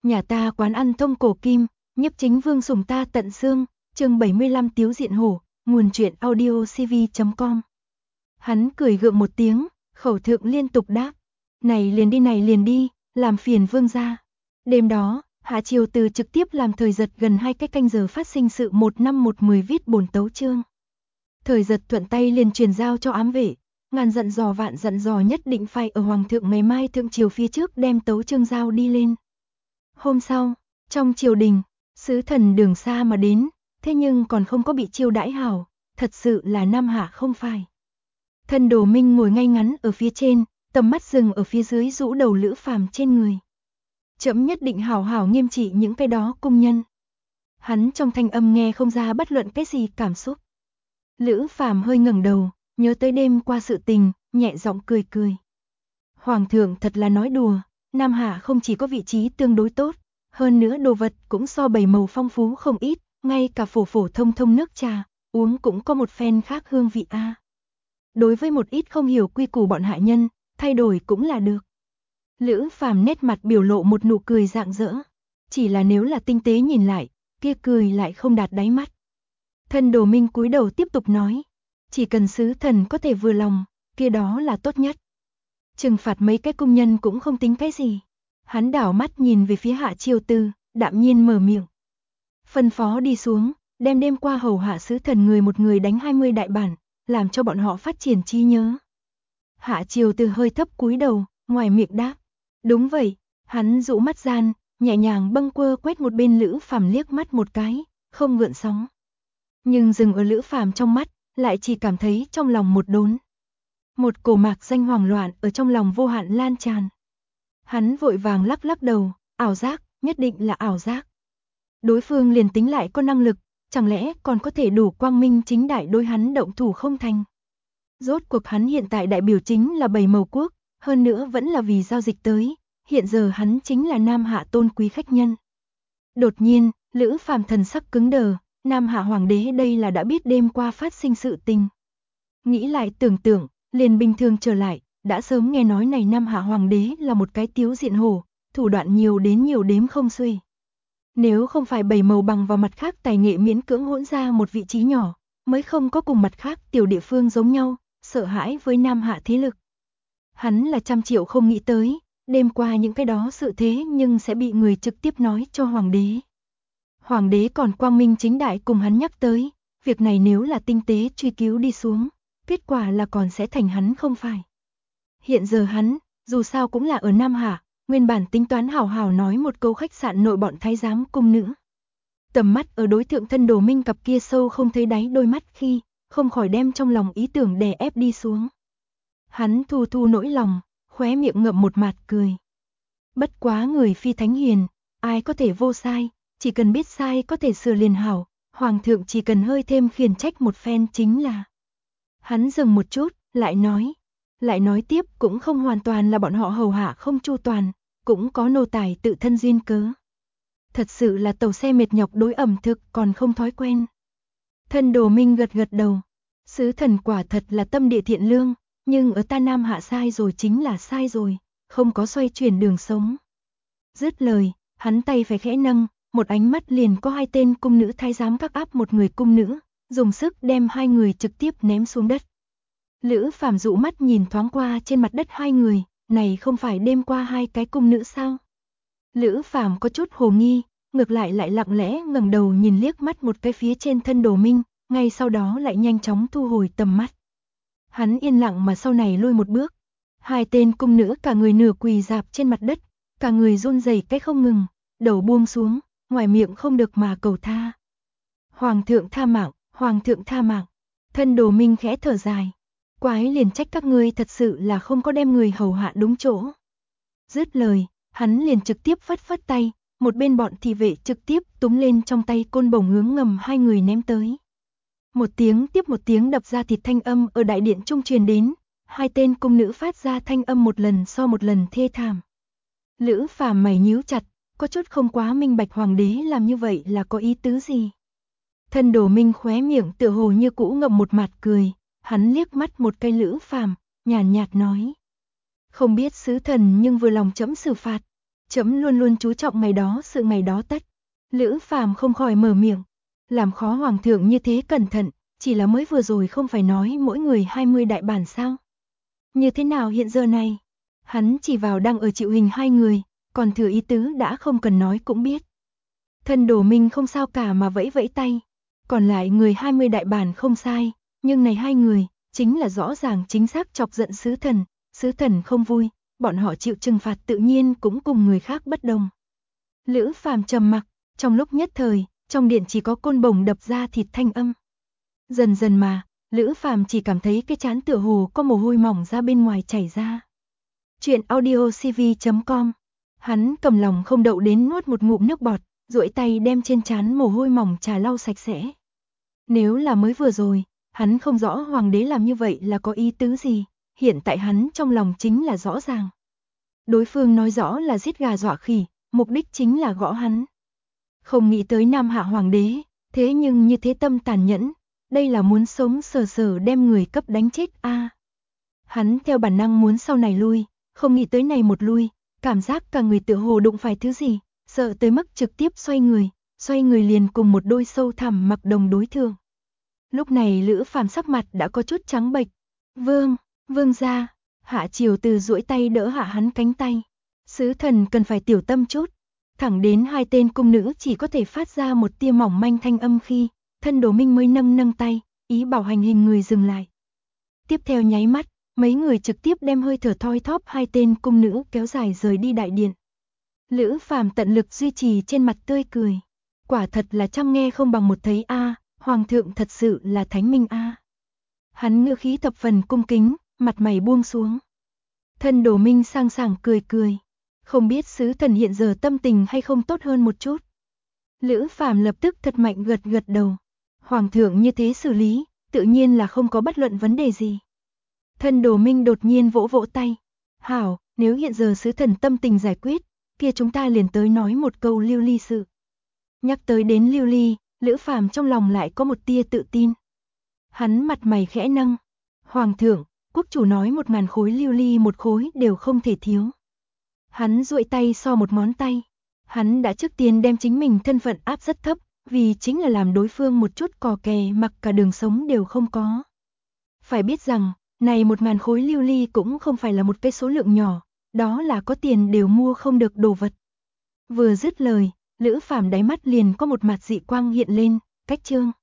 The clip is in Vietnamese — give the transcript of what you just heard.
Nhà ta quán ăn thông cổ kim, nhiếp chính vương sủng ta tận xương, chương 75 Tiếu Diện Hổ, nguồn truyện audiocv.com. Hắn cười gượng một tiếng, khẩu thượng liên tục đáp, này liền đi, làm phiền vương gia. Đêm đó, Hạ Triều Từ trực tiếp làm Thời Giật gần 2 cái canh giờ phát sinh sự 1 năm 1 10 viết bổn tấu chương. Thời Giật thuận tay liền truyền giao cho ám vệ, ngàn dặn dò vạn dặn dò nhất định phải ở hoàng thượng ngày mai thượng triều phía trước đem tấu chương giao đi lên. Hôm sau, trong triều đình, sứ thần đường xa mà đến, thế nhưng còn không có bị chiêu đãi hảo, thật sự là Nam Hạ không phải. Thân Đồ Minh ngồi ngay ngắn ở phía trên, tầm mắt dừng ở phía dưới rũ đầu Lữ Phàm trên người. Trẫm nhất định hảo hảo nghiêm trị những cái đó cung nhân. Hắn trong thanh âm nghe không ra bất luận cái gì cảm xúc. Lữ Phàm hơi ngẩng đầu, nhớ tới đêm qua sự tình, nhẹ giọng cười cười. Hoàng thượng thật là nói đùa, Nam Hạ không chỉ có vị trí tương đối tốt, hơn nữa đồ vật cũng so bảy màu phong phú không ít, ngay cả phổ phổ thông thông nước trà, uống cũng có một phen khác hương vị a. Đối với một ít không hiểu quy củ bọn hạ nhân, thay đổi cũng là được. Lữ Phàm nét mặt biểu lộ một nụ cười rạng rỡ, chỉ là nếu là tinh tế nhìn lại, kia cười lại không đạt đáy mắt. Thân Đồ Minh cúi đầu tiếp tục nói, chỉ cần sứ thần có thể vừa lòng, kia đó là tốt nhất. Trừng phạt mấy cái cung nhân cũng không tính cái gì. Hắn đảo mắt nhìn về phía Hạ Triều Từ, đạm nhiên mở miệng. Phân phó đi xuống, đem đêm qua hầu hạ sứ thần người một người đánh 20 đại bản, làm cho bọn họ phát triển trí nhớ. Hạ Triều Từ hơi thấp cúi đầu, ngoài miệng đáp. Đúng vậy, hắn rũ mắt gian, nhẹ nhàng bâng quơ quét một bên Lữ Phàm liếc mắt một cái, không gợn sóng. Nhưng dừng ở Lữ Phàm trong mắt, lại chỉ cảm thấy trong lòng một đốn. Một cổ mạc danh hoảng loạn ở trong lòng vô hạn lan tràn. Hắn vội vàng lắc lắc đầu, ảo giác, nhất định là ảo giác. Đối phương liền tính lại có năng lực, chẳng lẽ còn có thể đủ quang minh chính đại đối hắn động thủ không thành. Rốt cuộc hắn hiện tại đại biểu chính là Bảy Mầu Quốc, hơn nữa vẫn là vì giao dịch tới, hiện giờ hắn chính là Nam Hạ tôn quý khách nhân. Đột nhiên, Lữ Phàm thần sắc cứng đờ, Nam Hạ hoàng đế đây là đã biết đêm qua phát sinh sự tình. Nghĩ lại tưởng tượng, liền bình thường trở lại, đã sớm nghe nói này Nam Hạ hoàng đế là một cái Tiếu Diện Hổ, thủ đoạn nhiều đến nhiều đếm không xuể. Nếu không phải Bảy Màu bằng vào mặt khác tài nghệ miễn cưỡng hỗn ra một vị trí nhỏ, mới không có cùng mặt khác tiểu địa phương giống nhau, sợ hãi với Nam Hạ thế lực. Hắn là 100 triệu không nghĩ tới, đêm qua những cái đó sự thế nhưng sẽ bị người trực tiếp nói cho hoàng đế. Hoàng đế còn quang minh chính đại cùng hắn nhắc tới, việc này nếu là tinh tế truy cứu đi xuống, kết quả là còn sẽ thành hắn không phải. Hiện giờ hắn, dù sao cũng là ở Nam Hạ, nguyên bản tính toán hào hào nói một câu khách sạn nội bọn thái giám cung nữ. Tầm mắt ở đối tượng Thân Đồ Minh cặp kia sâu không thấy đáy đôi mắt khi, không khỏi đem trong lòng ý tưởng đè ép đi xuống. Hắn thu thu nỗi lòng, khóe miệng ngậm một mạt cười. Bất quá người phi thánh hiền, ai có thể vô sai, chỉ cần biết sai có thể sửa liền hảo, hoàng thượng chỉ cần hơi thêm khiển trách một phen chính là. Hắn dừng một chút, lại nói tiếp cũng không hoàn toàn là bọn họ hầu hạ không chu toàn, cũng có nô tài tự thân duyên cớ. Thật sự là tàu xe mệt nhọc đối ẩm thực còn không thói quen. Thân Đồ Minh gật gật đầu, sứ thần quả thật là tâm địa thiện lương, nhưng ở ta Nam Hạ sai rồi chính là sai rồi, không có xoay chuyển đường sống. Dứt lời, hắn tay phải khẽ nâng, một ánh mắt liền có 2 tên cung nữ thái giám các áp một người cung nữ, dùng sức đem 2 người trực tiếp ném xuống đất. Lữ Phàm dụ mắt nhìn thoáng qua trên mặt đất 2 người, này không phải đêm qua 2 cái cung nữ sao? Lữ Phàm có chút hồ nghi, ngược lại lặng lẽ ngẩng đầu nhìn liếc mắt một cái phía trên Thân Đồ Minh, ngay sau đó lại nhanh chóng thu hồi tầm mắt. Hắn yên lặng mà sau này lui một bước. 2 tên cung nữ cả người nửa quỳ rạp trên mặt đất, cả người run rẩy cái không ngừng, đầu buông xuống, ngoài miệng không được mà cầu tha. Hoàng thượng tha mạng, hoàng thượng tha mạng. Thân Đồ Minh khẽ thở dài. Quái liền trách các ngươi thật sự là không có đem người hầu hạ đúng chỗ. Dứt lời, hắn liền trực tiếp phất tay, một bên bọn thị vệ trực tiếp túm lên trong tay côn bổng hướng ngầm 2 người ném tới. Một tiếng tiếp một tiếng đập ra thịt thanh âm ở đại điện trung truyền đến, 2 tên cung nữ phát ra thanh âm một lần so một lần thê thảm. Lữ Phàm mày nhíu chặt, có chút không quá minh bạch hoàng đế làm như vậy là có ý tứ gì. Thân Đồ Minh khóe miệng tựa hồ như cũ ngậm một mạt cười, hắn liếc mắt một cái Lữ Phàm, nhàn nhạt nói. Không biết sứ thần nhưng vừa lòng trẫm xử phạt. Trẫm luôn luôn chú trọng ngày đó sự ngày đó tất. Lữ Phàm không khỏi mở miệng, làm khó hoàng thượng như thế cẩn thận, chỉ là mới vừa rồi không phải nói mỗi người 20 đại bản sao? Như thế nào hiện giờ này? Hắn chỉ vào đang ở chịu hình hai người, còn Thừa Ý Tứ đã không cần nói cũng biết. Thân Đồ Minh không sao cả mà vẫy vẫy tay, còn lại người 20 đại bản không sai, nhưng này hai người, chính là rõ ràng chính xác chọc giận sứ thần không vui, bọn họ chịu trừng phạt tự nhiên cũng cùng người khác bất đồng. Lữ Phàm trầm mặc, trong lúc nhất thời, trong điện chỉ có côn bổng đập ra thịt thanh âm. Dần dần mà, Lữ Phàm chỉ cảm thấy cái trán tựa hồ có mồ hôi mỏng ra bên ngoài chảy ra. Chuyện audiocv.com. Hắn cầm lòng không đậu đến nuốt một ngụm nước bọt, duỗi tay đem trên trán mồ hôi mỏng trà lau sạch sẽ. Nếu là mới vừa rồi, hắn không rõ hoàng đế làm như vậy là có ý tứ gì, hiện tại hắn trong lòng chính là rõ ràng. Đối phương nói rõ là giết gà dọa khỉ, mục đích chính là gõ hắn. Không nghĩ tới Nam Hạ hoàng đế, thế nhưng như thế tâm tàn nhẫn, đây là muốn sống sờ sờ đem người cấp đánh chết a. Hắn theo bản năng muốn sau này lui, không nghĩ tới này một lui, cảm giác cả người tựa hồ đụng phải thứ gì, sợ tới mức trực tiếp xoay người liền cùng một đôi sâu thẳm mặc đồng đối thương. Lúc này Lữ Phàm sắc mặt đã có chút trắng bệch. Vương gia, Hạ Triều Từ duỗi tay đỡ hạ hắn cánh tay. Sứ thần cần phải tiểu tâm chút. Thẳng đến hai tên cung nữ chỉ có thể phát ra một tia mỏng manh thanh âm khi, Thân Đồ Minh mới nâng tay, ý bảo hành hình người dừng lại. Tiếp theo nháy mắt, mấy người trực tiếp đem hơi thở thoi thóp hai tên cung nữ kéo dài rời đi đại điện. Lữ Phàm tận lực duy trì trên mặt tươi cười. Quả thật là trăm nghe không bằng một thấy a, hoàng thượng thật sự là thánh minh a. Hắn ngữ khí thập phần cung kính, mặt mày buông xuống. Thân Đồ Minh sang sảng cười. Không biết sứ thần hiện giờ tâm tình hay không tốt hơn một chút. Lữ Phàm lập tức thật mạnh gật đầu. Hoàng thượng như thế xử lý, tự nhiên là không có bất luận vấn đề gì. Thân Đồ Minh đột nhiên vỗ tay. Hảo, nếu hiện giờ sứ thần tâm tình giải quyết, kia chúng ta liền tới nói một câu Lưu Ly sự. Nhắc tới đến Lưu Ly, Lữ Phàm trong lòng lại có một tia tự tin. Hắn mặt mày khẽ nâng. Hoàng thượng, quốc chủ nói 1000 khối lưu ly một khối đều không thể thiếu. Hắn duỗi tay so một ngón tay. Hắn đã trước tiên đem chính mình thân phận áp rất thấp, vì chính là làm đối phương một chút cò kè mặc cả đường sống đều không có. Phải biết rằng, này 1000 khối lưu ly cũng không phải là một cái số lượng nhỏ, đó là có tiền đều mua không được đồ vật. Vừa dứt lời, Lữ Phàm đáy mắt liền có một mặt dị quang hiện lên, cách trương.